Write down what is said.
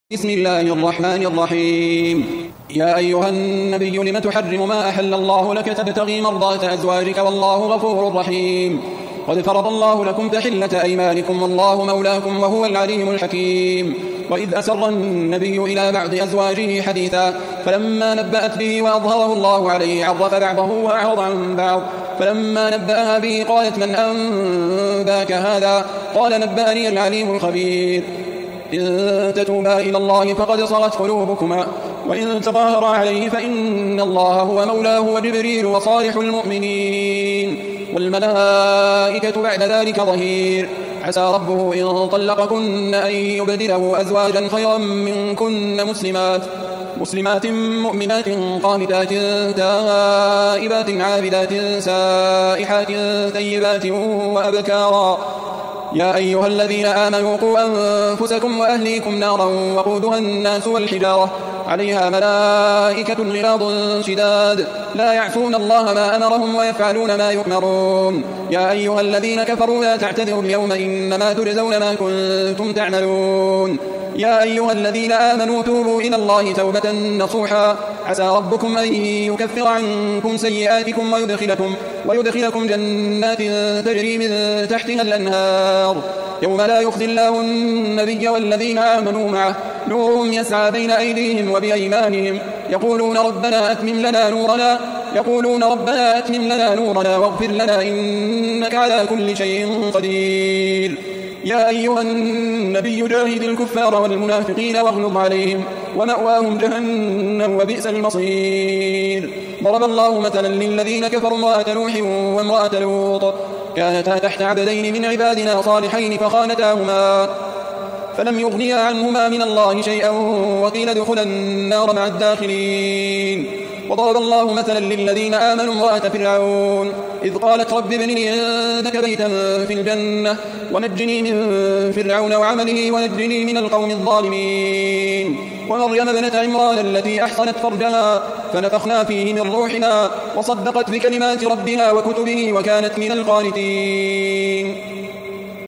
بسم الله الرحمن الرحيم. يا أيها النبي لم تحرم ما أحل الله لك تبتغي مرضات أزواجك والله غفور رحيم. قد فرض الله لكم تحلة أيمانكم والله مولاكم وهو العليم الحكيم. وإذ أسر النبي إلى بعض أزواجه حديثا فلما نبأت به وأظهره الله عليه عرف بعضه وأعرض عن بعض. فلما نبأها به قالت من أنباك هذا؟ قال نبأني العليم الخبير. إن تتوبا إلى الله فقد صغت قلوبكما وإن تظاهرا عليه فإن الله هو مولاه وجبريل وصالح المؤمنين والملائكة بعد ذلك ظهير. عسى ربه إن طلقكن أن يبدله أزواجا خيرا منكن مسلمات مؤمنات قانتات تائبات عابدات سائحات ثيبات وأبكارا. يا أيها الذين آمنوا قوا أنفسكم وأهليكم نارا وقودها الناس والحجارة عليها ملائكة غلاظ شداد لا يعصون الله ما أمرهم ويفعلون ما يؤمرون. يا أيها الذين كفروا لا تعتذروا اليوم إنما تجزون ما كنتم تعملون. يا أيها الذين آمنوا توبوا إلى الله توبة نصوحا عسى ربكم أن يكفر عنكم سيئاتكم ويدخلكم جنات تجري من تحتها الأنهار يوم لا يخزي الله النبي والذين آمنوا معه نورهم يسعى بين أيديهم وبأيمانهم يقولون ربنا أتمم لنا نورنا واغفر لنا إنك على كل شيء قدير. يا أيها النبي جاهد الكفار والمنافقين واغلظ عليهم ومأواهم جهنم وبئس المصير. ضرب الله مثلا للذين كفروا امرأة نوح وامرأة لوط كانتا تحت عبدين من عبادنا صالحين فخانتاهما فلم يغنيا عنهما من الله شيئا وقيل ادخلا النار مع الداخلين. وضرب الله مثلا للذين آمنوا امرأة فرعون إذ قالت رب ابن لي عندك بيتا في الجنة ونجني من فرعون وعمله ونجني من القوم الظالمين. ومريم ابنة عمران التي أحصنت فرجها فنفخنا فيه من روحنا وصدقت بكلمات ربها وكتبه وكانت من القانتين.